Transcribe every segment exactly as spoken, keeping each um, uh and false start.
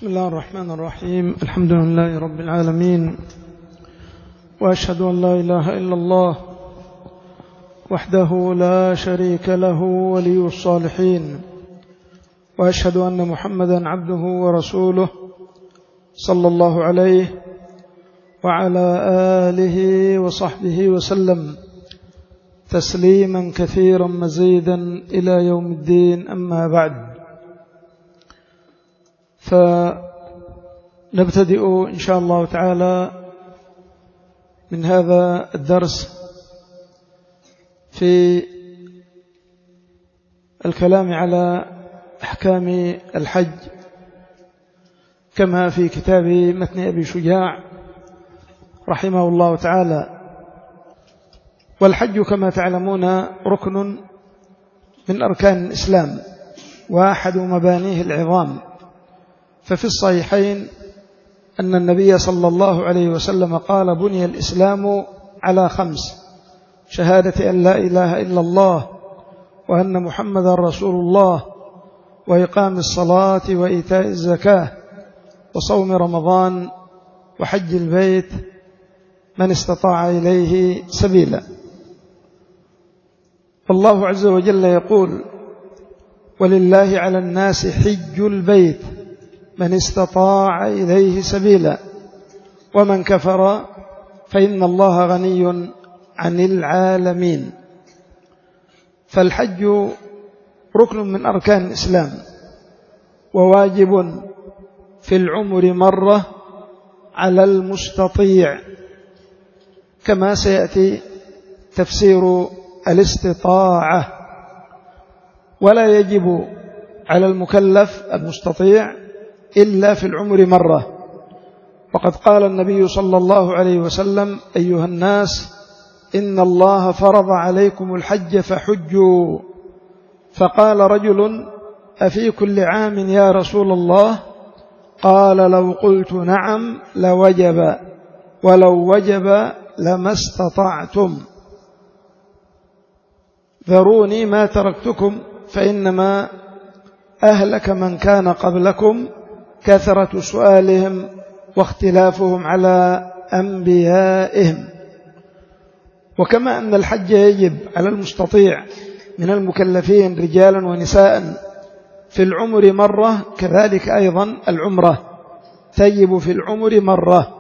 بسم الله الرحمن الرحيم. الحمد لله رب العالمين، وأشهد أن لا إله إلا الله وحده لا شريك له ولي الصالحين، وأشهد أن محمدا عبده ورسوله صلى الله عليه وعلى آله وصحبه وسلم تسليما كثيرا مزيدا إلى يوم الدين. أما بعد، فنبتدئ إن شاء الله تعالى من هذا الدرس في الكلام على أحكام الحج كما في كتاب متن أبي شجاع رحمه الله تعالى. والحج كما تعلمون ركن من أركان الإسلام وأحد مبانيه العظام، ففي الصحيحين أن النبي صلى الله عليه وسلم قال: بني الإسلام على خمس: شهادة أن لا إله إلا الله وأن محمد رسول الله، وإقام الصلاة وإيتاء الزكاة وصوم رمضان وحج البيت من استطاع إليه سبيلا. والله عز وجل يقول: ولله على الناس حج البيت من استطاع إليه سبيلا ومن كفر فإن الله غني عن العالمين. فالحج ركن من أركان الإسلام وواجب في العمر مرة على المستطيع، كما سيأتي تفسير الاستطاعة. ولا يجب على المكلف المستطيع إلا في العمر مرة. وقد قال النبي صلى الله عليه وسلم: أيها الناس، إن الله فرض عليكم الحج فحجوا. فقال رجل: أفي كل عام يا رسول الله؟ قال: لو قلت نعم لوجب، ولو وجب لما استطعتم. ذروني ما تركتكم فإنما أهلك من كان قبلكم كثرة سؤالهم واختلافهم على أنبيائهم. وكما أن الحج يجب على المستطيع من المكلفين رجالا ونساء في العمر مرة، كذلك أيضا العمرة تجب في العمر مرة،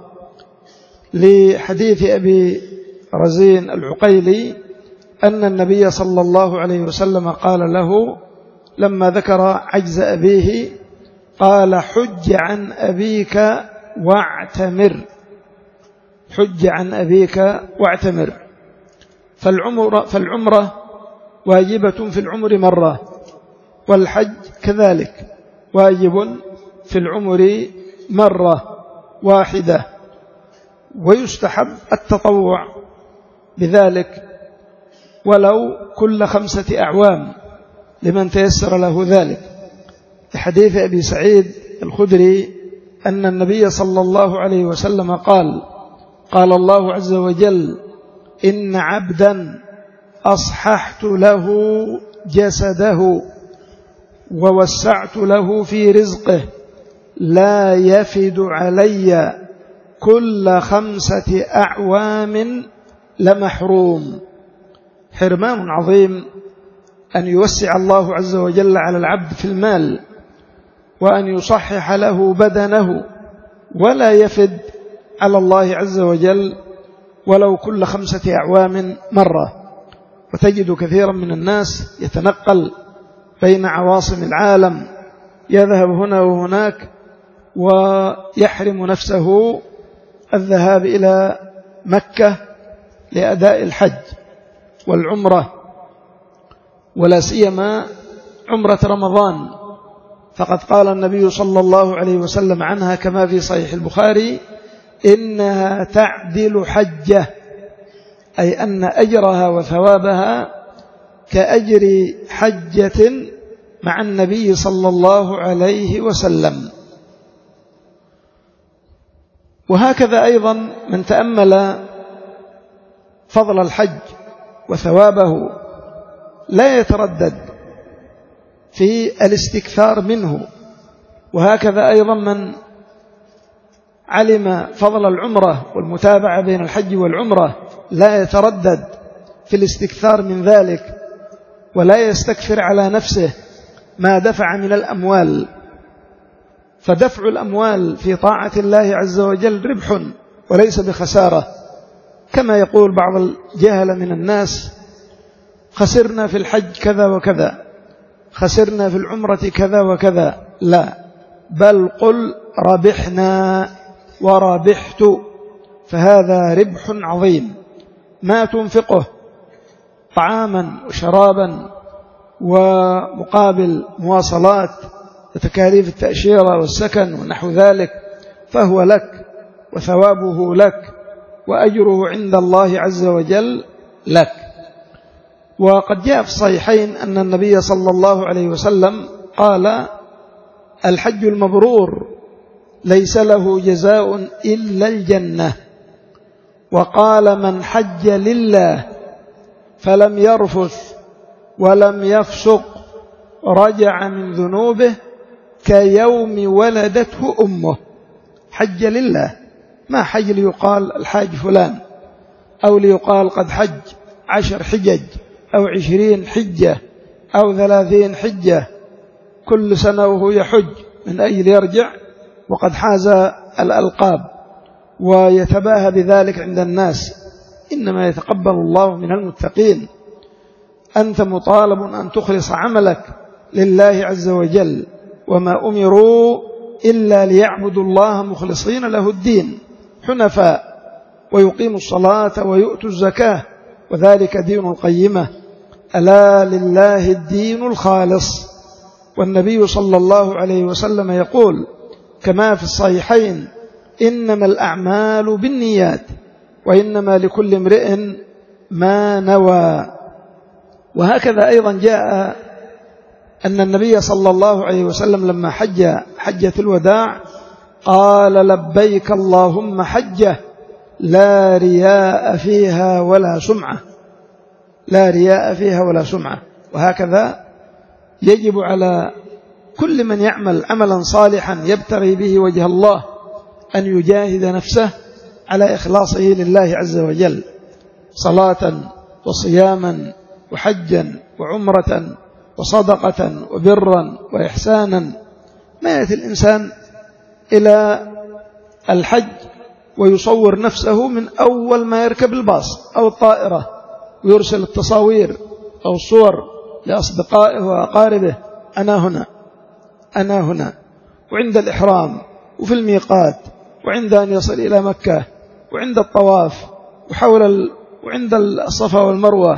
لحديث أبي رزين العقيلي أن النبي صلى الله عليه وسلم قال له لما ذكر عجز أبيه: قال: حج عن أبيك واعتمر، حج عن أبيك واعتمر. فالعمرة, فالعمرة واجبة في العمر مرة، والحج كذلك واجب في العمر مرة واحدة، ويستحب التطوع بذلك ولو كل خمسة أعوام لمن تيسر له ذلك، لحديث أبي سعيد الخدري أن النبي صلى الله عليه وسلم قال: قال الله عز وجل: إن عبدا أصححت له جسده ووسعت له في رزقه لا يفد علي كل خمسة أعوام لمحروم. حرمان عظيم أن يوسع الله عز وجل على العبد في المال، وأن يصحح له بدنه ولا يفد على الله عز وجل ولو كل خمسة أعوام مرة. وتجد كثيرا من الناس يتنقل بين عواصم العالم، يذهب هنا وهناك ويحرم نفسه الذهاب إلى مكة لأداء الحج والعمرة، ولا سيما عمرة رمضان. فقد قال النبي صلى الله عليه وسلم عنها كما في صحيح البخاري: إنها تعدل حجة، أي أن أجرها وثوابها كأجر حجة مع النبي صلى الله عليه وسلم. وهكذا أيضا من تأمل فضل الحج وثوابه لا يتردد في الاستكثار منه وهكذا أيضا من علم فضل العمرة والمتابعة بين الحج والعمرة لا يتردد في الاستكثار من ذلك ولا يستكثر على نفسه ما دفع من الأموال، فدفع الأموال في طاعة الله عز وجل ربح وليس بخسارة، كما يقول بعض الجهل من الناس: خسرنا في الحج كذا وكذا، خسرنا في العمرة كذا وكذا. لا، بل قل ربحنا وربحت، فهذا ربح عظيم. ما تنفقه طعاما وشرابا ومقابل مواصلات وتكاليف التأشيرة والسكن ونحو ذلك فهو لك، وثوابه لك، وأجره عند الله عز وجل لك. وقد جاء في الصحيحين أن النبي صلى الله عليه وسلم قال: الحج المبرور ليس له جزاء إلا الجنة. وقال: من حج لله فلم يرفث ولم يفسق رجع من ذنوبه كيوم ولدته أمه. حج لله، ما حج ليقال الحاج فلان، أو ليقال قد حج عشر حجج أو عشرين حجة أو ثلاثين حجة كل سنة وهو يحج من أجل يرجع وقد حاز الألقاب ويتباهى بذلك عند الناس. إنما يتقبل الله من المتقين. أنت مطالب أن تخلص عملك لله عز وجل، وما أمروا إلا ليعبدوا الله مخلصين له الدين حنفاء ويقيموا الصلاة ويؤتوا الزكاة، وذلك دين القيمة. ألا لله الدين الخالص. والنبي صلى الله عليه وسلم يقول كما في الصحيحين: إنما الأعمال بالنيات وإنما لكل امرئ ما نوى. وهكذا أيضا جاء أن النبي صلى الله عليه وسلم لما حج حجة الوداع قال: لبيك اللهم حجة لا رياء فيها ولا سمعة، لا رياء فيها ولا سمعة. وهكذا يجب على كل من يعمل عملا صالحا يبتغي به وجه الله أن يجاهد نفسه على إخلاصه لله عز وجل، صلاة وصياما وحجا وعمرة وصدقة وبرا وإحسانا. ما يأتي الإنسان إلى الحج ويصور نفسه من أول ما يركب الباص أو الطائرة ويرسل التصاوير أو الصور لأصدقائه وأقاربه: أنا هنا أنا هنا، وعند الإحرام وفي الميقات وعند أن يصل إلى مكة وعند الطواف وحول ال... وعند الصفا والمروة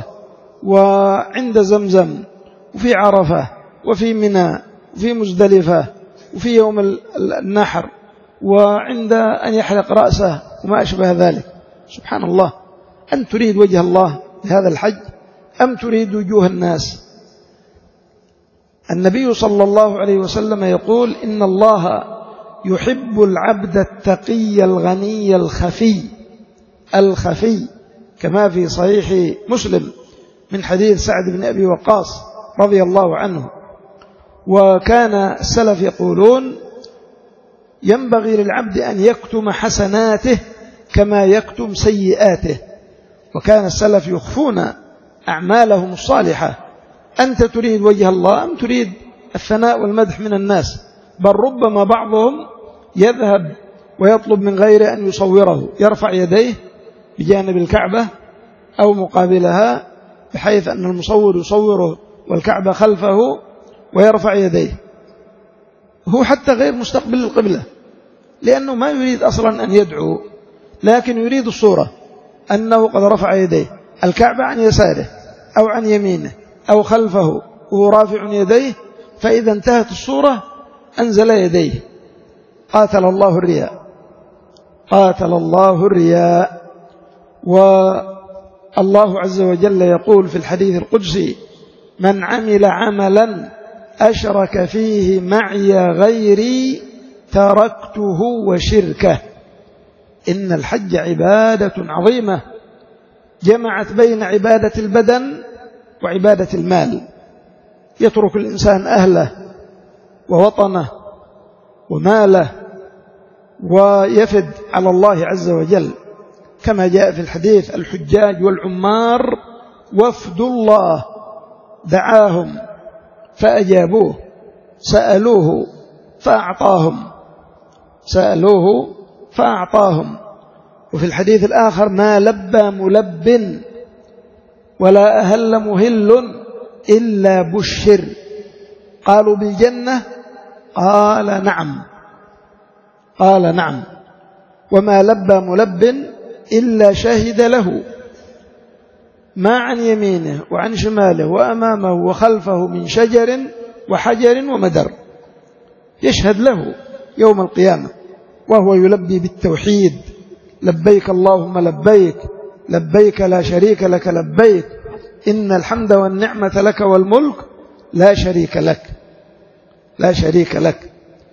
وعند زمزم وفي عرفة وفي منى وفي مزدلفة وفي يوم النحر وعند أن يحلق رأسه وما أشبه ذلك. سبحان الله، أن تريد وجه الله بهذا الحج أم تريد وجوه الناس؟ النبي صلى الله عليه وسلم يقول: إن الله يحب العبد التقي الغني الخفي الخفي، كما في صحيح مسلم من حديث سعد بن أبي وقاص رضي الله عنه. وكان السلف يقولون: ينبغي للعبد أن يكتم حسناته كما يكتم سيئاته. وكان السلف يخفون أعمالهم الصالحة. أنت تريد وجه الله أم تريد الثناء والمدح من الناس؟ بل ربما بعضهم يذهب ويطلب من غير أن يصوره، يرفع يديه بجانب الكعبة أو مقابلها بحيث أن المصور يصوره والكعبة خلفه ويرفع يديه، هو حتى غير مستقبل القبلة، لأنه ما يريد أصلا أن يدعو، لكن يريد الصورة أنه قد رفع يديه، الكعبة عن يساره أو عن يمينه أو خلفه وهو رافع يديه، فإذا انتهت الصورة أنزل يديه. قاتل الله الرياء، قاتل الله الرياء. والله عز وجل يقول في الحديث القدسي: من عمل عملا أشرك فيه معي غيري تركته وشركه. إن الحج عبادة عظيمة جمعت بين عبادة البدن وعبادة المال. يترك الإنسان أهله ووطنه وماله ويفد على الله عز وجل، كما جاء في الحديث: الحجاج والعمار وفد الله، دعاهم فأجابوه، سألوه فأعطاهم سألوه فأعطاهم. وفي الحديث الآخر: ما لبى ملب ولا أهل مهل إلا بشر. قالوا: بالجنة؟ قال: نعم. قال: نعم. وما لبى ملب إلا شهد له ما عن يمينه وعن شماله وأمامه وخلفه من شجر وحجر ومدر، يشهد له يوم القيامة وهو يلبي بالتوحيد: لبيك اللهم لبيك، لبيك لا شريك لك لبيك، إن الحمد والنعمة لك والملك لا شريك لك لا شريك لك.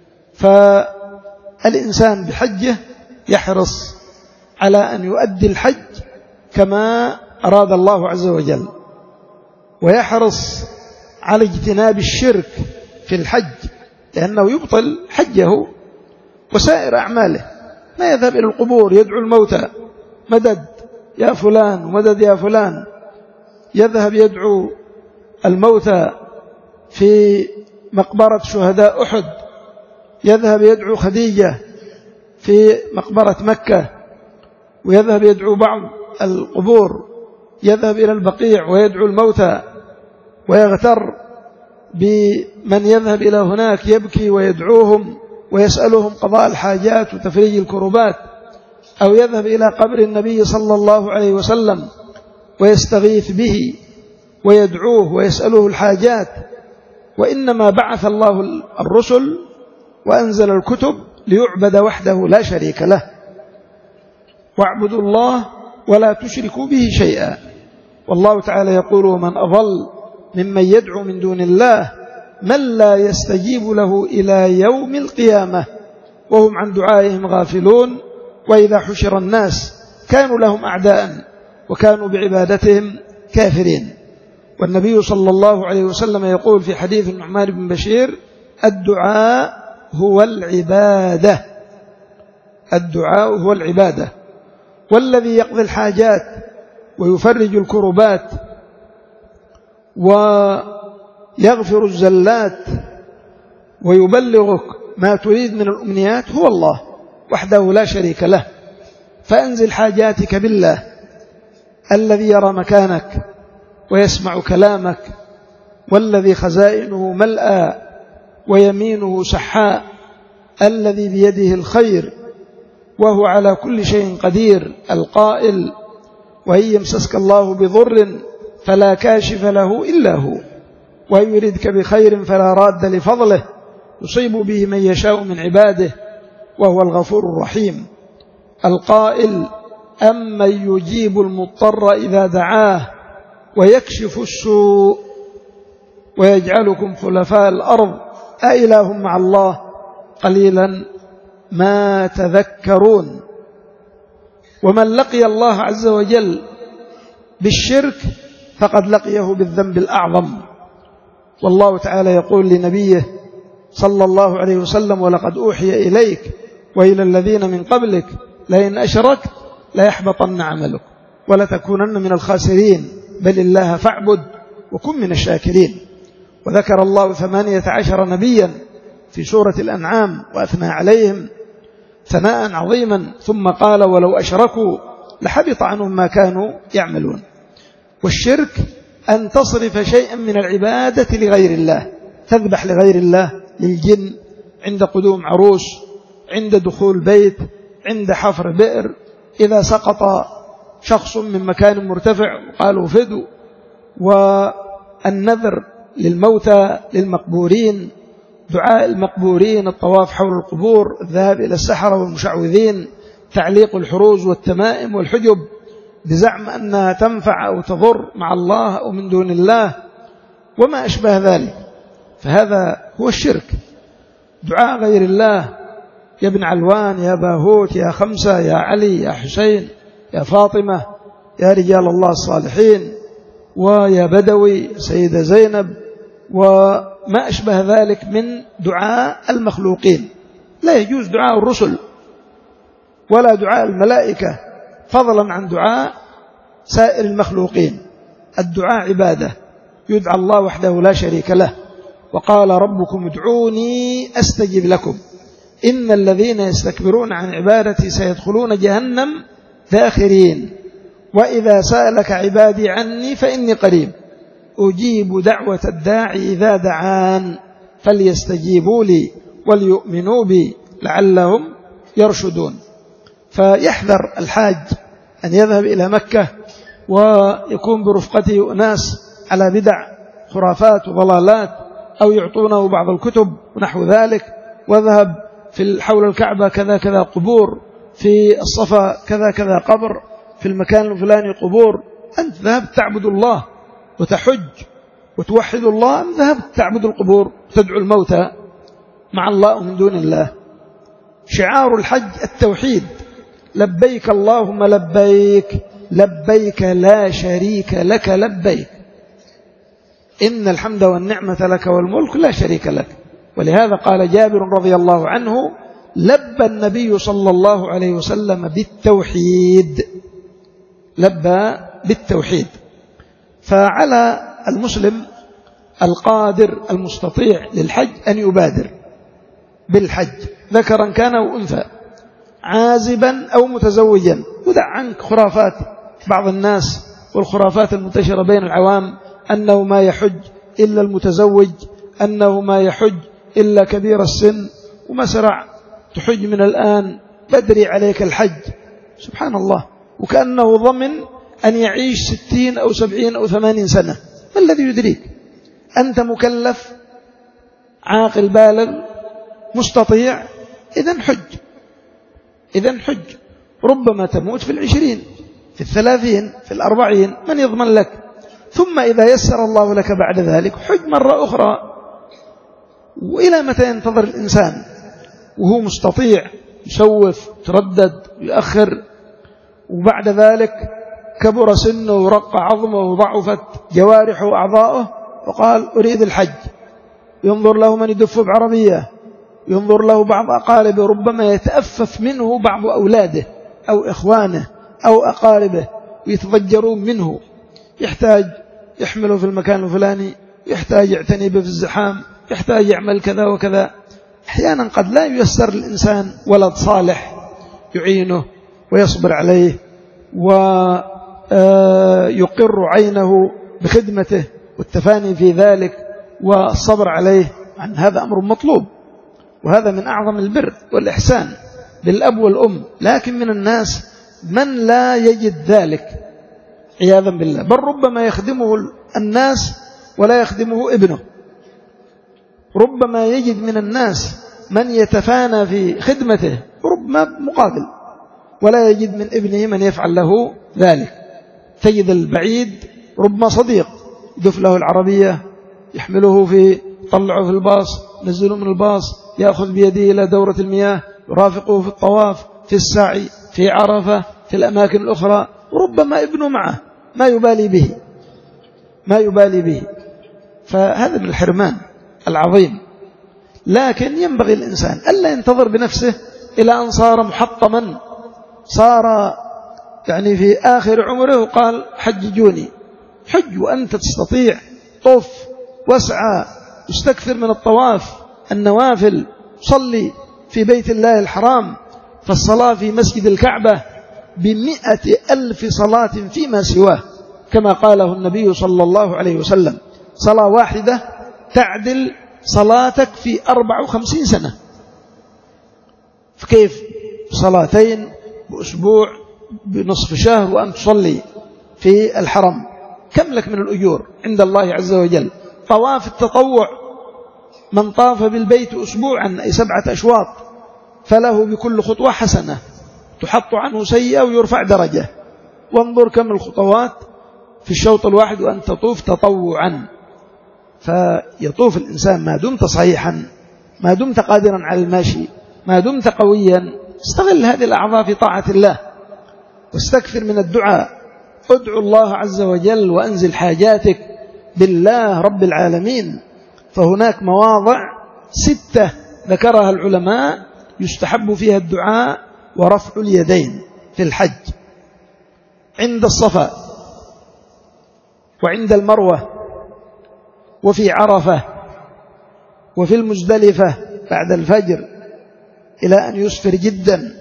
فالإنسان بحجه يحرص على أن يؤدي الحج كما أراد الله عز وجل، ويحرص على اجتناب الشرك في الحج، لأنه يبطل حجه وسائر أعماله. ما يذهب إلى القبور يدعو الموتى: مدد يا فلان ومدد يا فلان. يذهب يدعو الموتى في مقبرة شهداء أحد، يذهب يدعو خديجة في مقبرة مكة، ويذهب يدعو بعض القبور، يذهب إلى البقيع ويدعو الموتى، ويغتر بمن يذهب إلى هناك يبكي ويدعوهم ويسألهم قضاء الحاجات وتفريج الكربات، أو يذهب إلى قبر النبي صلى الله عليه وسلم ويستغيث به ويدعوه ويسأله الحاجات. وإنما بعث الله الرسل وأنزل الكتب ليعبد وحده لا شريك له، واعبدوا الله ولا تشركوا به شيئا. والله تعالى يقول: ومن أضل ممن يدعو من دون الله من لا يستجيب له إلى يوم القيامة وهم عن دعائهم غافلون، وإذا حشر الناس كانوا لهم أعداء وكانوا بعبادتهم كافرين. والنبي صلى الله عليه وسلم يقول في حديث النعمان بن بشير: الدعاء هو العبادة الدعاء هو العبادة والذي يقضي الحاجات ويفرج الكربات ويغفر الزلات ويبلغك ما تريد من الأمنيات هو الله وحده لا شريك له. فأنزل حاجاتك بالله الذي يرى مكانك ويسمع كلامك، والذي خزائنه ملأى ويمينه سحاء، الذي بيده الخير وهو على كل شيء قدير، القائل: وإن يمسسك الله بضر فلا كاشف له إلا هو، وإن يردك بخير فلا راد لفضله، يصيب به من يشاء من عباده وهو الغفور الرحيم، القائل: أمن يجيب المضطر إذا دعاه ويكشف السوء ويجعلكم خلفاء الأرض أإله مع الله قليلا ما تذكرون. ومن لقي الله عز وجل بالشرك فقد لقيه بالذنب الأعظم. والله تعالى يقول لنبيه صلى الله عليه وسلم: ولقد أوحي إليك وإلى الذين من قبلك لئن أشركت ليحبطن عملك ولتكونن من الخاسرين بل الله فاعبد وكن من الشاكرين. وذكر الله ثمانية عشر نبيا في سورة الأنعام وأثنى عليهم ثناء عظيما، ثم قال: ولو أشركوا لحبط عنهم ما كانوا يعملون. والشرك أن تصرف شيئا من العبادة لغير الله، تذبح لغير الله، للجن، عند قدوم عروس، عند دخول بيت، عند حفر بئر، إذا سقط شخص من مكان مرتفع قالوا فدوا. والنذر للموتى للمقبورين، دعاء المقبورين، الطواف حول القبور، الذهاب إلى السحرة والمشعوذين، تعليق الحروز والتمائم والحجب بزعم أنها تنفع أو تضر مع الله أو من دون الله وما أشبه ذلك، فهذا هو الشرك. دعاء غير الله: يا ابن علوان، يا باهوت، يا خمسة، يا علي، يا حسين، يا فاطمة، يا رجال الله الصالحين، ويا بدوي، سيدة زينب، وما أشبه ذلك من دعاء المخلوقين. لا يجوز دعاء الرسل ولا دعاء الملائكة فضلا عن دعاء سائر المخلوقين. الدعاء عبادة، يدعى الله وحده لا شريك له، وقال ربكم ادعوني أستجب لكم إن الذين يستكبرون عن عبادتي سيدخلون جهنم داخرين وإذا سألك عبادي عني فإني قريب أجيب دعوة الداعي إذا دعان فليستجيبوا لي وليؤمنوا بي لعلهم يرشدون. فيحذر الحاج أن يذهب إلى مكة ويكون برفقته أناس على بدع خرافات وضلالات أو يعطونه بعض الكتب ونحو ذلك، وذهب في حول الكعبة كذا كذا قبور، في الصفا كذا كذا قبر، في المكان الفلاني قبور. أنت ذهبت تعبد الله وتحج وتوحد الله، أم ذهبت تعبد القبور وتدعو الموتى مع الله من دون الله؟ شعار الحج التوحيد، لبيك اللهم لبيك لبيك لا شريك لك لبيك إن الحمد والنعمة لك والملك لا شريك لك. ولهذا قال جابر رضي الله عنه لبى النبي صلى الله عليه وسلم بالتوحيد، لبى بالتوحيد. فعلى المسلم القادر المستطيع للحج أن يبادر بالحج ذكرا كان وأنثى، عازبا أو متزوجا. ودع عنك خرافات بعض الناس والخرافات المنتشرة بين العوام أنه ما يحج إلا المتزوج، أنه ما يحج إلا كبير السن، ومسرع تحج من الآن بدري عليك الحج. سبحان الله، وكأنه ضمن أن يعيش ستين أو سبعين أو ثمانين سنة. ما الذي يدريك؟ أنت مكلف عاقل بالغ مستطيع، إذن حج، إذن حج. ربما تموت في العشرين، في الثلاثين، في الأربعين، من يضمن لك؟ ثم إذا يسر الله لك بعد ذلك حج مرة أخرى. وإلى متى ينتظر الإنسان وهو مستطيع يسوف تردد ويأخر، وبعد ذلك كبر سنه ورق عظمه وضعفت جوارحه وأعضاؤه وقال أريد الحج؟ ينظر له من يدف بعربية، ينظر له بعض أقاربه، ربما يتأفف منه بعض أولاده أو إخوانه أو أقاربه ويتضجرون منه، يحتاج يحمله في المكان الفلاني، يحتاج يعتني به في الزحام، يحتاج يعمل كذا وكذا. أحيانا قد لا ييسر الإنسان ولد صالح يعينه ويصبر عليه ويقر عينه بخدمته والتفاني في ذلك والصبر عليه. عن هذا أمر مطلوب، وهذا من أعظم البر والإحسان بالأب والأم. لكن من الناس من لا يجد ذلك عياذا بالله، بل ربما يخدمه الناس ولا يخدمه ابنه. ربما يجد من الناس من يتفانى في خدمته ربما مقابل، ولا يجد من ابنه من يفعل له ذلك. تجد البعيد ربما صديق يدف له العربية، يحمله في طلعه في الباص، نزله من الباص، يأخذ بيده إلى دورة المياه، يرافقه في الطواف، في السعي، في عرفة، في الأماكن الأخرى. وربما ابنه معه ما يبالي به ما يبالي به فهذا من الحرمان العظيم. لكن ينبغي الإنسان ألا ينتظر بنفسه إلى أن صار محطما، صار يعني في آخر عمره وقال حججوني. حج وأنت تستطيع، طف واسعى، استكثر من الطواف، النوافل، صلي في بيت الله الحرام، فالصلاة في مسجد الكعبة بمئة ألف صلاة فيما سواه، كما قاله النبي صلى الله عليه وسلم: صلاة واحدة تعدل صلاتك في أربع وخمسين سنة. فكيف صلاتين بأسبوع بنصف شهر وأن تصلي في الحرم؟ كم لك من الأجور عند الله عز وجل؟ طواف التطوع، من طاف بالبيت أسبوعا أي سبعة أشواط فله بكل خطوة حسنة تحط عنه سيئة ويرفع درجة. وانظر كم الخطوات في الشوط الواحد وأن تطوف تطوعا. فيطوف الإنسان ما دمت صحيحا، ما دمت قادرا على المشي، ما دمت قويا. استغل هذه الأعضاء في طاعة الله واستكثر من الدعاء. ادعو الله عز وجل وأنزل حاجاتك بالله رب العالمين. فهناك مواضع ستة ذكرها العلماء يستحب فيها الدعاء ورفع اليدين في الحج عند الصفا وعند المروة وفي عرفة وفي المزدلفة بعد الفجر إلى أن يسفر جدا،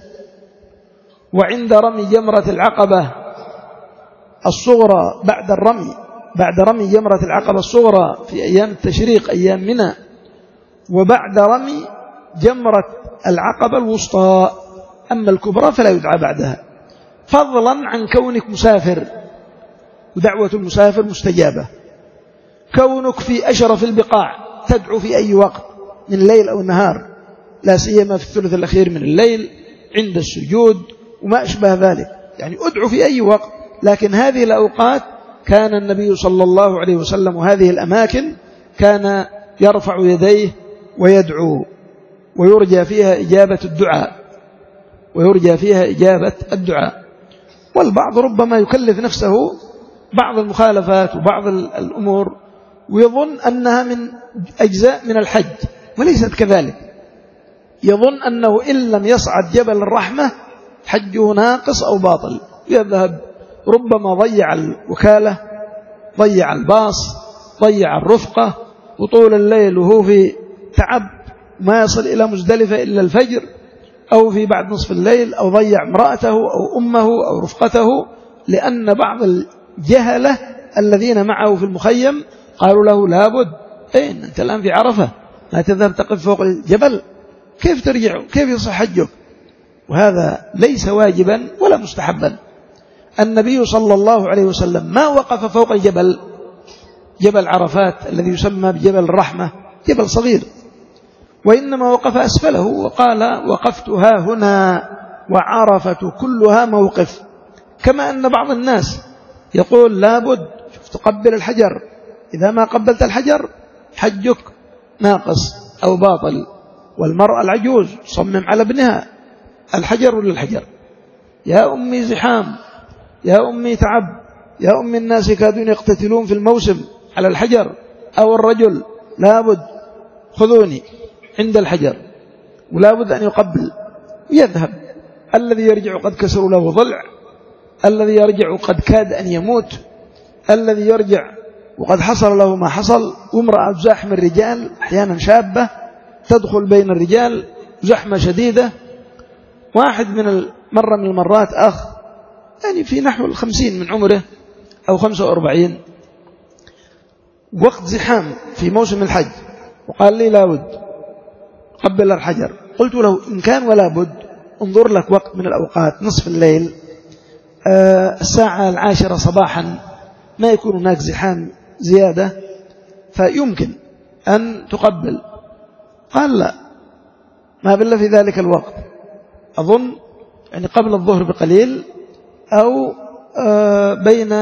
وعند رمي جمرة العقبة الصغرى بعد الرمي بعد رمي جمرة العقبة الصغرى في أيام التشريق أيام منى، وبعد رمي جمرة العقبة الوسطى، أما الكبرى فلا يدعى بعدها، فضلا عن كونك مسافر ودعوة المسافر مستجابة. كونك في أشرف البقاع تدعو في أي وقت من الليل أو النهار، لا سيما في الثلث الأخير من الليل عند السجود وما أشبه ذلك، يعني أدعو في أي وقت. لكن هذه الأوقات كان النبي صلى الله عليه وسلم وهذه الأماكن كان يرفع يديه ويدعو، ويرجى فيها إجابة الدعاء ويرجى فيها إجابة الدعاء. والبعض ربما يكلف نفسه بعض المخالفات وبعض الأمور ويظن أنها من أجزاء من الحج، وليست كذلك. يظن أنه إن لم يصعد جبل الرحمة حجه ناقص أو باطل، يذهب ربما ضيع الوكالة، ضيع الباص، ضيع الرفقة، وطول الليل وهو في تعب ما يصل إلى مزدلفة إلا الفجر أو في بعد نصف الليل، أو ضيع امرأته أو أمه أو رفقته، لأن بعض الجهلة الذين معه في المخيم قالوا له لابد أين أنت الآن في عرفة، ما تذهب تقف فوق الجبل، كيف ترجع، كيف يصح حجك؟ وهذا ليس واجبا ولا مستحبا. النبي صلى الله عليه وسلم ما وقف فوق الجبل، جبل عرفات الذي يسمى بجبل الرحمة، جبل صغير، وإنما وقف أسفله وقال وقفت ها هنا وعرفة كلها موقف. كما أن بعض الناس يقول لابد تقبل الحجر، إذا ما قبلت الحجر حجك ناقص أو باطل. والمرأة العجوز صمم على ابنها الحجر ولا الحجر، يا أمي زحام، يا أمي تعب، يا أمي الناس يكادون يقتتلون في الموسم على الحجر، أو الرجل لابد خذوني عند الحجر، ولابد أن يقبل يذهب. الذي يرجع قد كسر له ضلع، الذي يرجع قد كاد أن يموت، الذي يرجع وقد حصل له ما حصل. وامرأة زحم الرجال أحيانا شابة تدخل بين الرجال زحمة شديدة. واحد من مرة من المرات أخ يعني في نحو الخمسين من عمره أو خمسة وأربعين، وقت زحام في موسم الحج، وقال لي لابد قبل الحجر. قلت له إن كان ولا بد انظر لك وقت من الأوقات نصف الليل، آه الساعة العاشرة صباحا ما يكون هناك زحام زيادة فيمكن أن تقبل. قال لا، ما بل في ذلك الوقت، أظن يعني قبل الظهر بقليل أو آه بين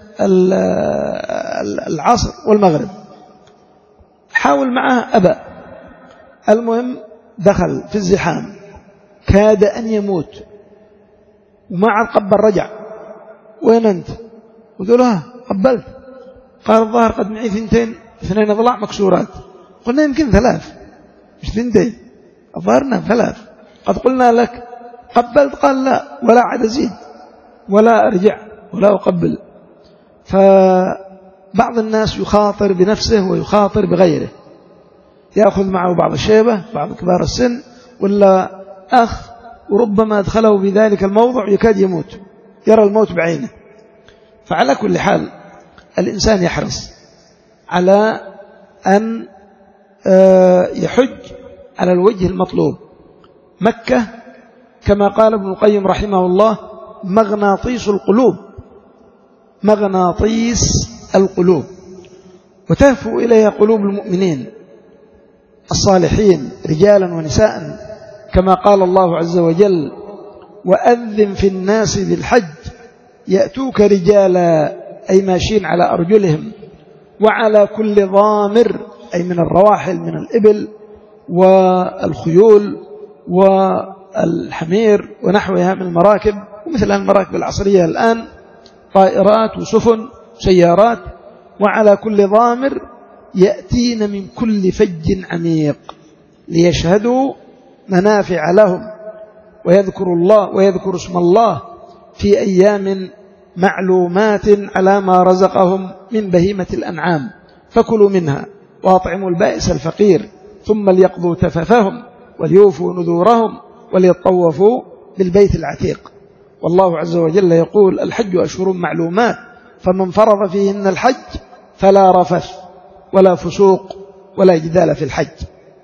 العصر والمغرب. حاول معه أبى، المهم دخل في الزحام كاد أن يموت، وما عاد قبل رجع. وين أنت؟ قلت له قبلت. قال الظاهر قد معي ثنتين اثنين أضلاع مكسورات. قلنا يمكن ثلاث مش ثنتين، الظاهرنا ثلاث. قد قلنا لك قبلت؟ قال لا، ولا عاد أزيد ولا أرجع ولا أقبل. فبعض الناس يخاطر بنفسه ويخاطر بغيره، يأخذ معه بعض الشيبة بعض كبار السن ولا أخ، وربما أدخله بذلك الموضع يكاد يموت، يرى الموت بعينه. فعلى كل حال الإنسان يحرص على أن يحج على الوجه المطلوب. مكة كما قال ابن القيم رحمه الله مغناطيس القلوب، مغناطيس القلوب، وتهفو إليها قلوب المؤمنين الصالحين رجالا ونساء، كما قال الله عز وجل وأذن في الناس بالحج يأتوك رجالا، أي ماشين على أرجلهم، وعلى كل ضامر، أي من الرواحل من الإبل والخيول والحمير ونحوها من المراكب، ومثل المراكب العصرية الآن طائرات وسفن سيارات، وعلى كل ضامر يأتين من كل فج عميق ليشهدوا منافع لهم ويذكر الله ويذكر اسم الله في أيام معلومات على ما رزقهم من بهيمة الأنعام، فكلوا منها وأطعموا البائس الفقير ثم ليقضوا تفثهم وليوفوا نذورهم وليطوفوا بالبيت العتيق. والله عز وجل يقول: الحج أشهر معلومات فمن فرض فيهن الحج فلا رفث ولا فسوق ولا جدال في الحج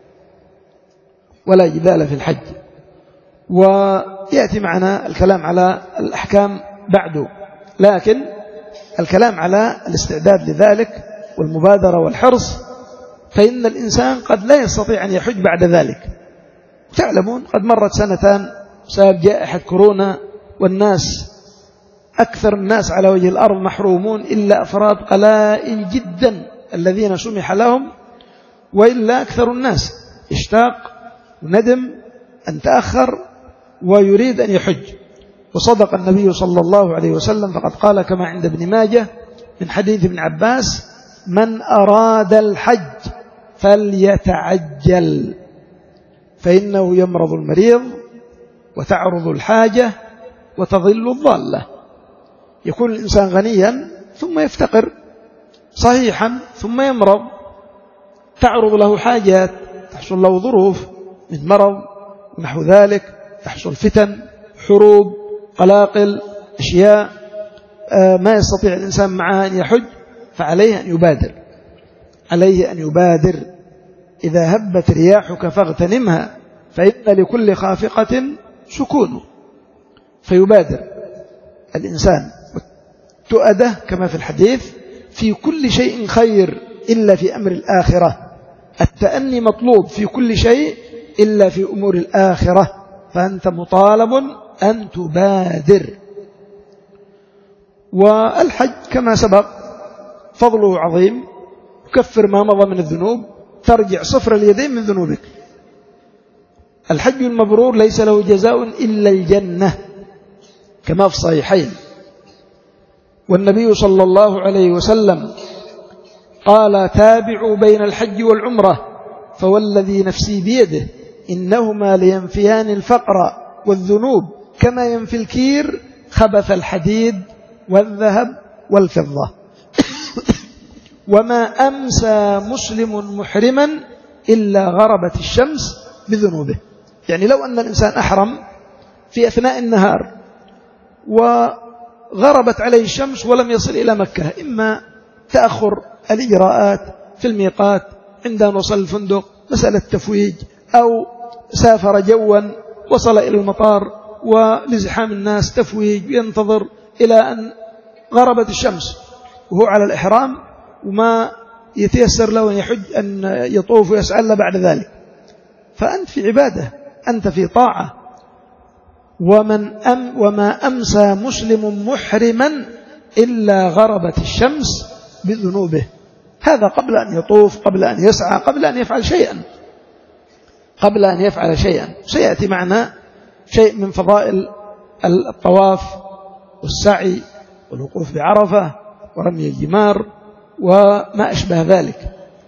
ولا جدال في الحج. ويأتي معنا الكلام على الأحكام بعده، لكن الكلام على الاستعداد لذلك والمبادرة والحرص، فإن الإنسان قد لا يستطيع أن يحج بعد ذلك. تعلمون قد مرت سنتان بسبب جائحة كورونا، والناس أكثر الناس على وجه الأرض محرومون إلا أفراد قلائل جدا الذين سمح لهم، وإلا أكثر الناس اشتاق وندم أن تأخر ويريد أن يحج. وصدق النبي صلى الله عليه وسلم فقد قال كما عند ابن ماجه من حديث ابن عباس: من أراد الحج فليتعجل فإنه يمرض المريض وتعرض الحاجة وتضل الضالة. يكون الإنسان غنيا ثم يفتقر، صحيحا ثم يمرض، تعرض له حاجات، تحصل له ظروف من مرض ونحو ذلك، تحصل فتن، حروب، قلاقل، أشياء ما يستطيع الإنسان معها أن يحج، فعليه أن يبادر، عليه أن يبادر. إذا هبت رياحك فاغتنمها فإن لكل خافقة سكون، فيبادر الإنسان. تؤده كما في الحديث: في كل شيء خير إلا في أمر الآخرة. التأني مطلوب في كل شيء إلا في أمور الآخرة، فأنت مطالب أن تبادر. والحج كما سبق فضله عظيم، يكفر ما مضى من الذنوب، ترجع صفر اليدين من ذنوبك. الحج المبرور ليس له جزاء إلا الجنة كما في الصحيحين. والنبي صلى الله عليه وسلم قال: تابعوا بين الحج والعمرة فوالذي نفسي بيده إنهما لينفيان الفقر والذنوب كما ينفي الكير خبث الحديد والذهب والفضة. وما أمسى مسلم محرما إلا غربت الشمس بذنوبه. يعني لو أن الإنسان أحرم في أثناء النهار وغربت عليه الشمس ولم يصل إلى مكة، إما تأخر الإجراءات في الميقات عند أن وصل الفندق، مسألة تفويج، أو سافر جوا وصل إلى المطار ولزحام الناس تفويج ينتظر إلى أن غربت الشمس وهو على الإحرام، وما يتيسر له أن يحج أن يطوف ويسعى له بعد ذلك. فأنت في عبادة، أنت في طاعة. ومن أم وما أمسى مسلم محرما إلا غربت الشمس بذنوبه. هذا قبل أن يطوف، قبل أن يسعى، قبل أن يفعل شيئا قبل أن يفعل شيئا سيأتي معنا شيء من فضائل الطواف والسعي والوقوف بعرفة ورمي الجمار وما أشبه ذلك،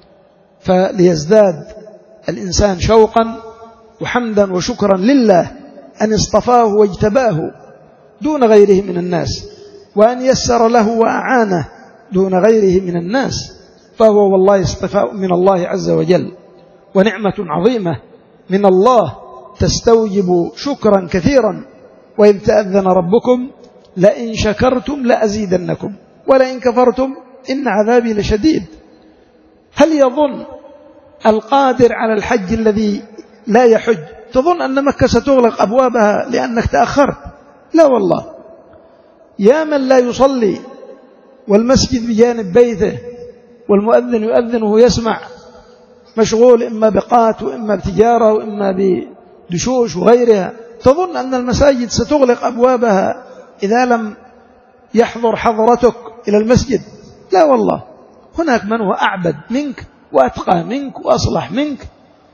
فليزداد الإنسان شوقا وحمدا وشكرا لله أن اصطفاه واجتباه دون غيره من الناس، وأن يسر له وأعانه دون غيره من الناس، فهو والله اصطفاء من الله عز وجل ونعمة عظيمة من الله تستوجب شكرا كثيرا. وإذ تأذن ربكم لئن شكرتم لأزيدنكم ولئن كفرتم إن عذابي لشديد. هل يظن القادر على الحج الذي لا يحج تظن أن مكة ستغلق أبوابها لأنك تأخرت؟ لا والله. يا من لا يصلي والمسجد بجانب بيته والمؤذن يؤذن وهو يسمع، مشغول إما بقات وإما بتجارة وإما بدشوش وغيرها، تظن أن المساجد ستغلق أبوابها إذا لم يحضر حضرتك إلى المسجد؟ لا والله. هناك من هو أعبد منك وأتقى منك وأصلح منك.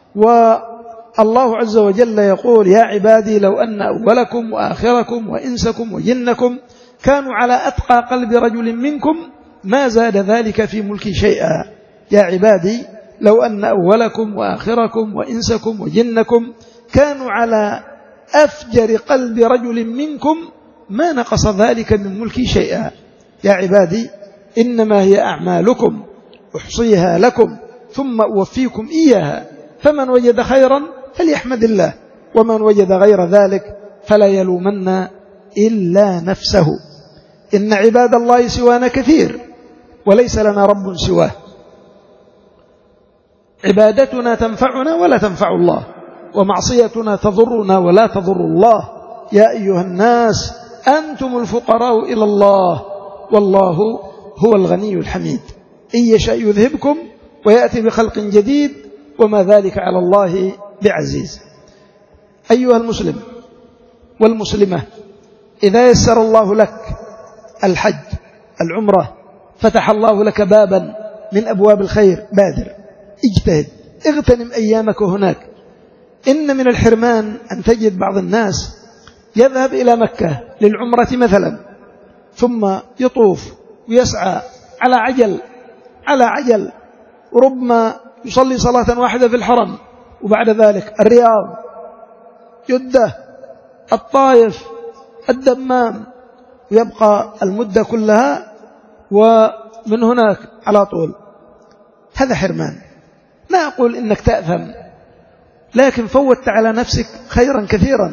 والله عز وجل يقول: يا عبادي لو أن أولكم وآخركم وإنسكم وجنكم كانوا على أتقى قلب رجل منكم ما زاد ذلك في ملكي شيئا. يا عبادي لو أن أولكم وآخركم وإنسكم وجنكم كانوا على أفجر قلب رجل منكم ما نقص ذلك من ملكي شيئا. يا عبادي إنما هي أعمالكم أحصيها لكم ثم أوفيكم إياها، فمن وجد خيرا فليحمد الله، ومن وجد غير ذلك فلا يلومن إلا نفسه. إن عباد الله سوانا كثير وليس لنا رب سواه. عبادتنا تنفعنا ولا تنفع الله، ومعصيتنا تضرنا ولا تضر الله. يا أيها الناس أنتم الفقراء إلى الله والله هو الغني الحميد. إن يشاء يذهبكم ويأتي بخلق جديد وما ذلك على الله بعزيز. أيها المسلم والمسلمة، إذا يسر الله لك الحج العمرة فتح الله لك بابا من أبواب الخير، بادر، اجتهد، اغتنم أيامك هناك. إن من الحرمان أن تجد بعض الناس يذهب إلى مكة للعمرة مثلا ثم يطوف ويسعى على عجل على عجل، وربما يصلي صلاة واحدة في الحرم، وبعد ذلك الرياض، جدة، الطائف، الدمام، ويبقى المدة كلها ومن هناك على طول. هذا حرمان. ما أقول إنك تأثم، لكن فوت على نفسك خيرا كثيرا.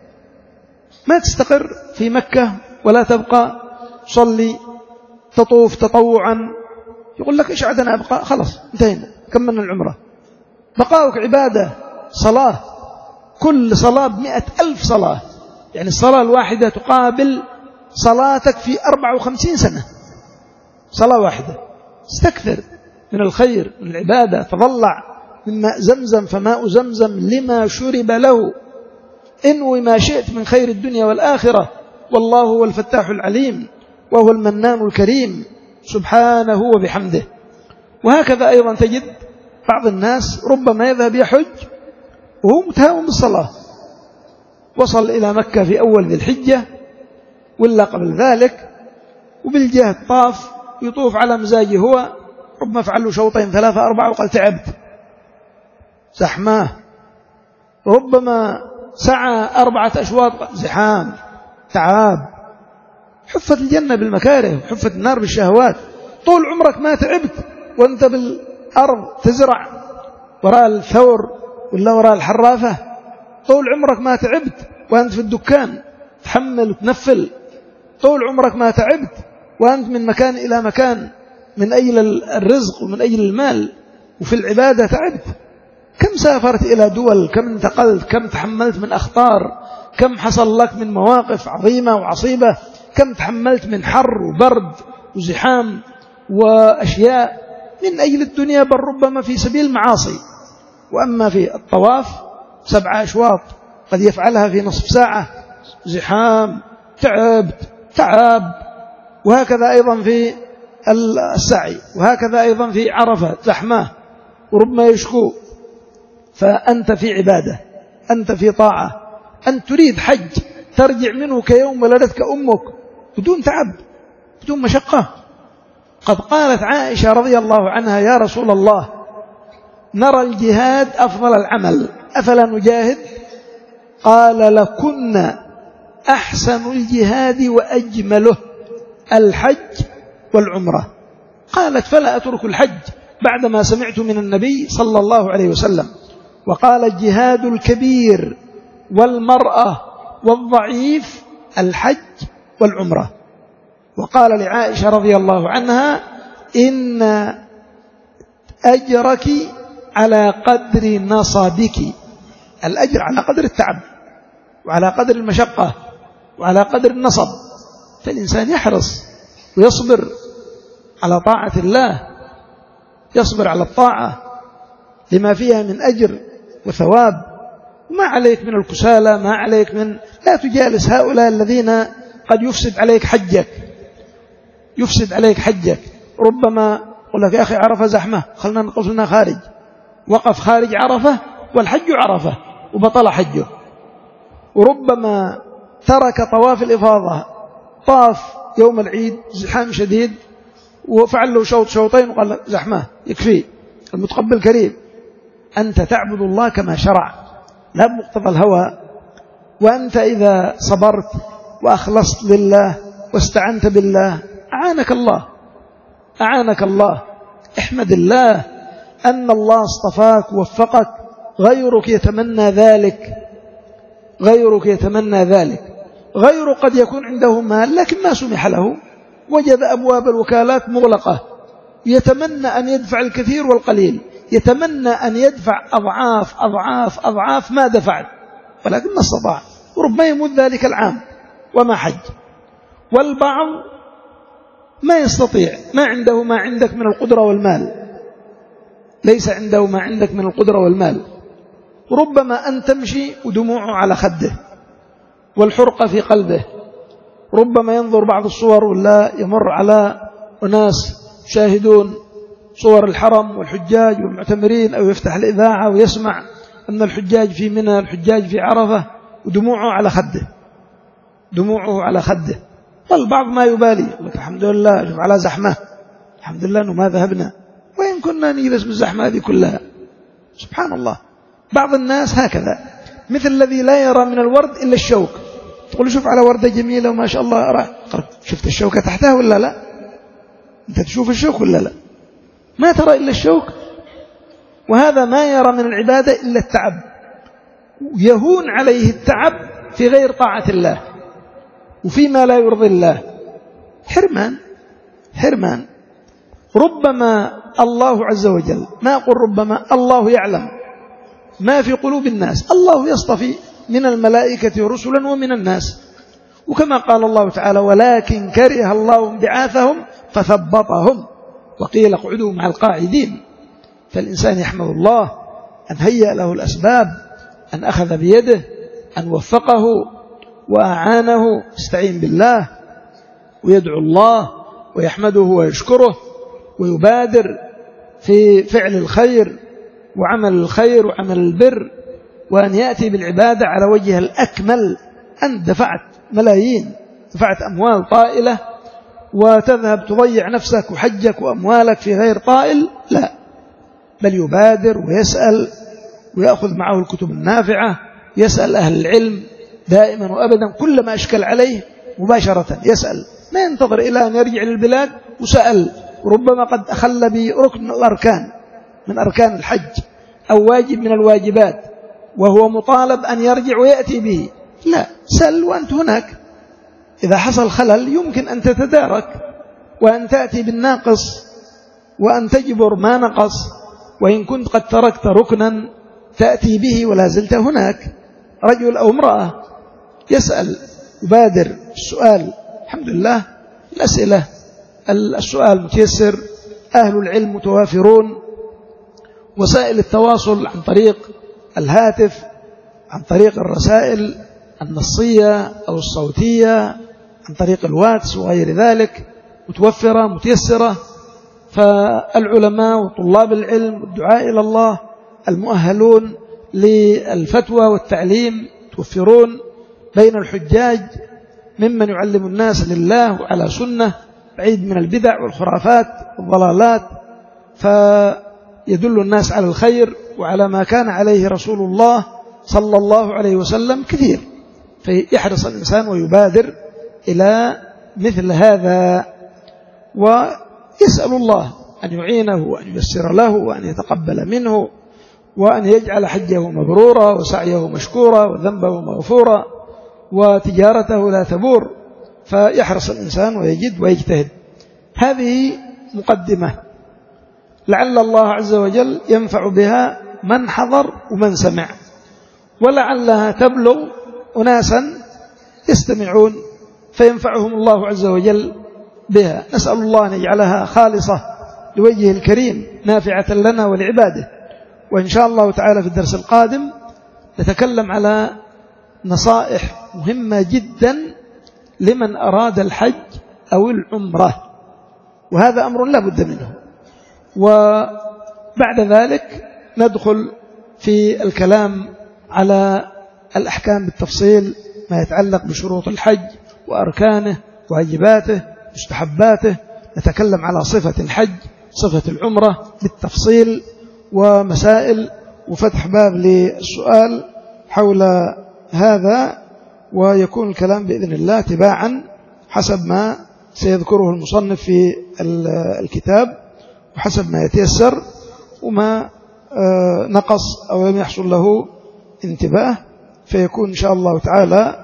ما تستقر في مكة ولا تبقى صلي تطوف تطوعا، يقول لك إيش عدنا أبقى، خلاص انتهينا كملنا العمرة. بقاؤك عبادة، صلاة، كل صلاة بمئة ألف صلاة، يعني الصلاة الواحدة تقابل صلاتك في أربع وخمسين سنة. صلاة واحدة. استكثر من الخير من العبادة، تضلع من ماء زمزم، فماء زمزم لما شرب له. انوي ما شئت من خير الدنيا والآخرة، والله هو الفتاح العليم وهو المنان الكريم سبحانه وبحمده. وهكذا أيضا تجد بعض الناس ربما يذهب يحج وهو متهاون بالصلاة، وصل إلى مكة في أول ذي الحجة ولا قبل ذلك، وبالجهد طاف يطوف على مزاجه هو، ربما فعل له شوطين ثلاثة أربعة وقال تعبت، زحماه. ربما سعى أربعة أشواط، زحام، تعاب. حفت الجنة بالمكاره، حفت النار بالشهوات. طول عمرك ما تعبت وانت بالأرض تزرع وراء الثور ولا وراء الحرافة. طول عمرك ما تعبت وانت في الدكان تحمل وتنفل. طول عمرك ما تعبت وانت من مكان إلى مكان من أجل الرزق ومن أجل المال، وفي العبادة تعبت. كم سافرت إلى دول، كم انتقلت، كم تحملت من أخطار، كم حصل لك من مواقف عظيمة وعصيبة، كم تحملت من حر وبرد وزحام وأشياء من أجل الدنيا، بل ربما في سبيل المعاصي. وأما في الطواف سبع أشواط قد يفعلها في نصف ساعة، زحام، تعبت، تعب. وهكذا أيضا في السعي، وهكذا أيضا في عرفة زحمة وربما يشكو. فأنت في عبادة، أنت في طاعة، أن تريد حج ترجع منه كيوم ولدتك أمك بدون تعب بدون مشقة. قد قالت عائشة رضي الله عنها: يا رسول الله، نرى الجهاد أفضل العمل، أفلا نجاهد؟ قال: لكن أحسن الجهاد وأجمله الحج والعمرة. قالت: فلا أترك الحج بعدما سمعت من النبي صلى الله عليه وسلم. وقال: الجهاد الكبير والمرأة والضعيف الحج والعمرة. وقال لعائشة رضي الله عنها: إن أجرك على قدر نصبك. الأجر على قدر التعب وعلى قدر المشقة وعلى قدر النصب. فالإنسان يحرص ويصبر على طاعة الله، يصبر على الطاعة لما فيها من أجر وثواب. ما عليك من الكسالى، ما عليك من لا تجالس هؤلاء الذين قد يفسد عليك حجك يفسد عليك حجك ربما يقول لك: يا أخي عرفة زحمة، خلنا نقف لنا خارج. وقف خارج عرفة والحج عرفة وبطل حجه. وربما ترك طواف الإفاضة، طاف يوم العيد زحام شديد وفعل له شوط شوطين وقال زحمة يكفي، المتقبل كريم. أنت تعبد الله كما شرع، لا بمقتضى الهوى. وأنت إذا صبرت وأخلصت لله واستعنت بالله أعانك الله، أعانك الله. احمد الله أن الله اصطفاك ووفقك. غيرك يتمنى ذلك، غيرك يتمنى ذلك. غيره قد يكون عنده مال لكن ما سمح له، وجد أبواب الوكالات مغلقة، يتمنى أن يدفع الكثير والقليل، يتمنى أن يدفع أضعاف أضعاف أضعاف ما دفعت، ولكن ما استطاع، وربما يموت ذلك العام وما حج. والبعض ما يستطيع، ما عنده ما عندك من القدرة والمال، ليس عنده ما عندك من القدرة والمال. ربما أن تمشي ودموعه على خده والحرقة في قلبه. ربما ينظر بعض الصور ولا يمر على أناس يشاهدون صور الحرم والحجاج والمعتمرين، أو يفتح الإذاعة ويسمع أن الحجاج في منى، الحجاج في عرفة، ودموعه على خده، دموعه على خده. والبعض ما يبالي، لك الحمد لله شوف على زحمة، الحمد لله أنه ما ذهبنا، وإن كنا نجلس بالزحمة هذه كلها. سبحان الله. بعض الناس هكذا، مثل الذي لا يرى من الورد إلا الشوك. تقول شوف على وردة جميلة وما شاء الله، أرى شفت الشوكة تحتها ولا لا؟ أنت تشوف الشوك ولا لا؟ ما ترى إلا الشوك. وهذا ما يرى من العبادة إلا التعب، يهون عليه التعب في غير طاعة الله وفيما لا يرضي الله. حرمان، حرمان. ربما الله عز وجل، ما أقول ربما، الله يعلم ما في قلوب الناس. الله يصطفي من الملائكة رسلا ومن الناس، وكما قال الله تعالى ولكن كره الله بعاثهم فثبطهم وقيل اقعدوا مع القاعدين. فالإنسان يحمد الله أن هيأ له الأسباب، أن أخذ بيده، أن وفقه وأعانه. استعين بالله ويدعو الله ويحمده ويشكره ويبادر في فعل الخير وعمل الخير وعمل البر، وأن يأتي بالعبادة على وجهها الأكمل. أن دفعت ملايين، دفعت أموال طائلة وتذهب تضيع نفسك وحجك وأموالك في غير طائل، لا، بل يبادر ويسأل ويأخذ معه الكتب النافعة، يسأل أهل العلم دائما وأبدا، كلما أشكل عليه مباشرة يسأل، ما ينتظر إلى أن يرجع للبلاد وسأل. ربما قد أخل بركن من الأركان من أركان الحج أو واجب من الواجبات وهو مطالب أن يرجع ويأتي به، لا، سل وأنت هناك. إذا حصل خلل يمكن أن تتدارك وأن تأتي بالناقص وأن تجبر ما نقص، وإن كنت قد تركت ركنا تأتي به ولا زلت هناك. رجل أو امرأة يسأل، يبادر السؤال. الحمد لله الأسئلة، السؤال متيسر، أهل العلم متوافرون، وسائل التواصل عن طريق الهاتف، عن طريق الرسائل النصية أو الصوتية، عن طريق الواتس وغير ذلك، متوفرة متيسرة. فالعلماء وطلاب العلم والدعاء إلى الله المؤهلون للفتوى والتعليم توفرون بين الحجاج ممن يعلم الناس لله وعلى سنة، بعيد من البدع والخرافات والضلالات، فيدل الناس على الخير وعلى ما كان عليه رسول الله صلى الله عليه وسلم كثير. فيحرص الإنسان ويبادر إلى مثل هذا، ويسأل الله أن يعينه وأن ييسر له وأن يتقبل منه وأن يجعل حجه مبرورا وسعيه مشكورا وذنبه مغفورا وتجارته لا تبور. فيحرص الإنسان ويجد ويجتهد. هذه مقدمة لعل الله عز وجل ينفع بها من حضر ومن سمع، ولعلها تبلغ أناسا يستمعون فينفعهم الله عز وجل بها. نسأل الله أن يجعلها خالصة لوجهه الكريم نافعة لنا ولعباده. وإن شاء الله تعالى في الدرس القادم نتكلم على نصائح مهمة جدا لمن أراد الحج أو العمرة، وهذا أمر لا بد منه. وبعد ذلك ندخل في الكلام على الأحكام بالتفصيل، ما يتعلق بشروط الحج وأركانه واجباته مستحباته. نتكلم على صفة الحج، صفة العمرة بالتفصيل ومسائل، وفتح باب للسؤال حول هذا، ويكون الكلام بإذن الله تباعا حسب ما سيذكره المصنف في الكتاب وحسب ما يتيسر، وما نقص أو لم يحصل له انتباه، فيكون إن شاء الله تعالى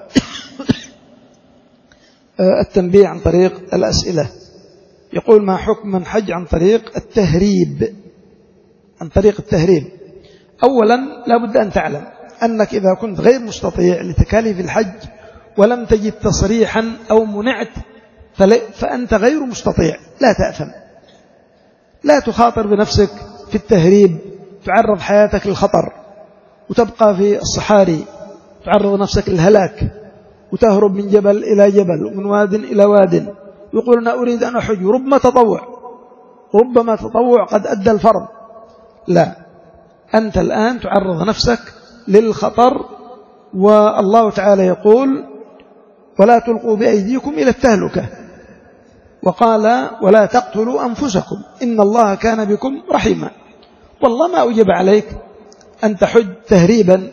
التنبيه عن طريق الأسئلة. يقول: ما حكم من حج عن طريق التهريب؟ عن طريق التهريب، أولا لا بد أن تعلم أنك إذا كنت غير مستطيع لتكاليف الحج ولم تجد تصريحا أو منعت فأنت غير مستطيع، لا تأثم، لا تخاطر بنفسك في التهريب، تعرض حياتك للخطر وتبقى في الصحاري، تعرض نفسك للهلاك وتهرب من جبل إلى جبل ومن واد إلى واد، يقول أنا أريد أن أحج، ربما تطوع ربما تطوع قد أدى الفرض. لا، أنت الآن تعرض نفسك للخطر، والله تعالى يقول: ولا تلقوا بأيديكم إلى التهلكة، وقال: ولا تقتلوا أنفسكم إن الله كان بكم رحيما. والله ما أوجب عليك أن تحج تهريبا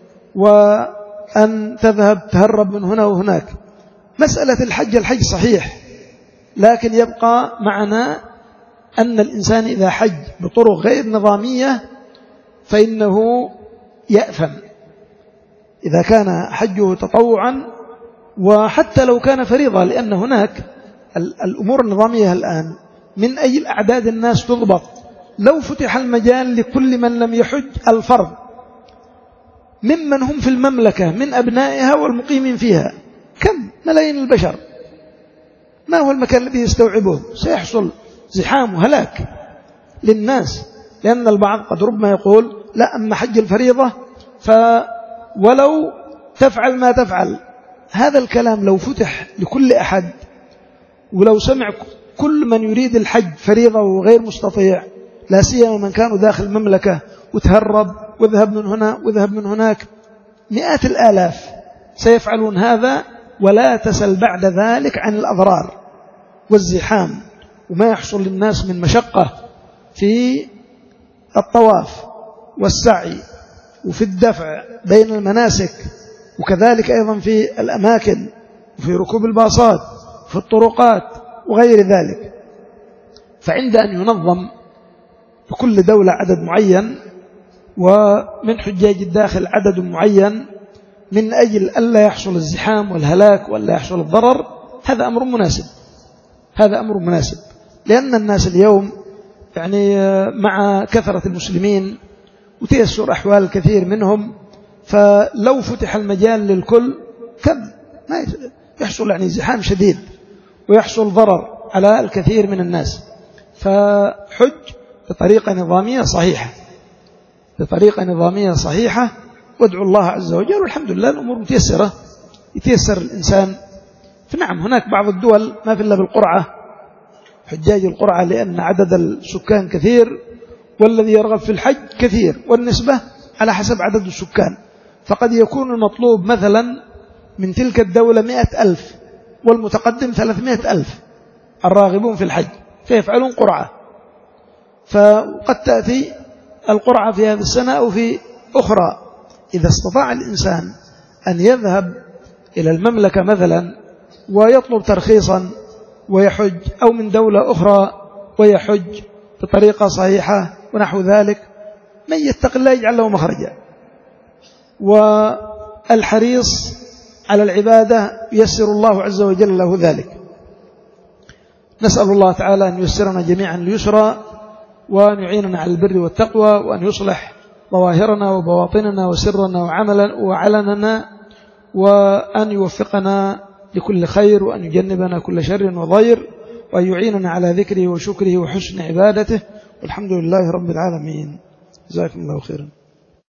وأن تذهب تهرب من هنا وهناك. مسألة الحج الحج صحيح، لكن يبقى معنا أن الإنسان إذا حج بطرق غير نظامية فإنه يأثم. إذا كان حجه تطوعا وحتى لو كان فريضة، لأن هناك الأمور النظامية الآن من أي الأعداد الناس تضبط. لو فتح المجال لكل من لم يحج الفرض ممن هم في المملكة من أبنائها والمقيمين فيها، كم ملايين البشر، ما هو المكان الذي يستوعبه؟ سيحصل زحام وهلاك للناس، لأن البعض قد ربما يقول: لا، أما حج الفريضة فولو تفعل ما تفعل. هذا الكلام لو فتح لكل أحد، ولو سمع كل من يريد الحج فريضة وغير مستطيع، لا سيما من كانوا داخل المملكة، وتهرب وذهب من هنا وذهب من هناك، مئات الآلاف سيفعلون هذا، ولا تسل بعد ذلك عن الأضرار والزحام وما يحصل للناس من مشقة في الطواف والسعي وفي الدفع بين المناسك، وكذلك أيضا في الأماكن وفي ركوب الباصات في الطرقات وغير ذلك. فعند أن ينظم بكل دولة عدد معين ومن حجاج الداخل عدد معين من أجل ألا يحصل الزحام والهلاك ولا يحصل الضرر، هذا أمر مناسب، هذا أمر مناسب، لأن الناس اليوم يعني مع كثرة المسلمين وتيسر أحوال كثير منهم، فلو فتح المجال للكل كم ما يحصل يعني زحام شديد ويحصل ضرر على الكثير من الناس. فحج بطريقة نظامية صحيحة، بطريقة نظامية صحيحة، وادعو الله عز وجل، والحمد لله الأمور متيسرة، يتيسر الإنسان. فنعم هناك بعض الدول ما في إلا بالقرعة، حجاج القرعة، لأن عدد السكان كثير والذي يرغب في الحج كثير، والنسبة على حسب عدد السكان، فقد يكون المطلوب مثلا من تلك الدولة مئة ألف والمتقدم ثلاثمائة ألف الراغبون في الحج، فيفعلون قرعة، فقد تأتي القرعة في هذه السنة أو في أخرى. إذا استطاع الإنسان أن يذهب إلى المملكة مثلا ويطلب ترخيصا ويحج، أو من دولة أخرى ويحج بطريقة صحيحة ونحو ذلك، من يتق الله يجعل له مخرجا. والحريص على العبادة ييسر الله عز وجل له ذلك. نسأل الله تعالى أن ييسرنا جميعا اليسرى، وأن يعيننا على البر والتقوى، وأن يصلح ظواهرنا وبواطننا وسرنا وعملا وعلننا، وأن يوفقنا لكل خير، وأن يجنبنا كل شر وضير، وأن يعيننا على ذكره وشكره وحسن عبادته، والحمد لله رب العالمين. جزاكم الله خيرا.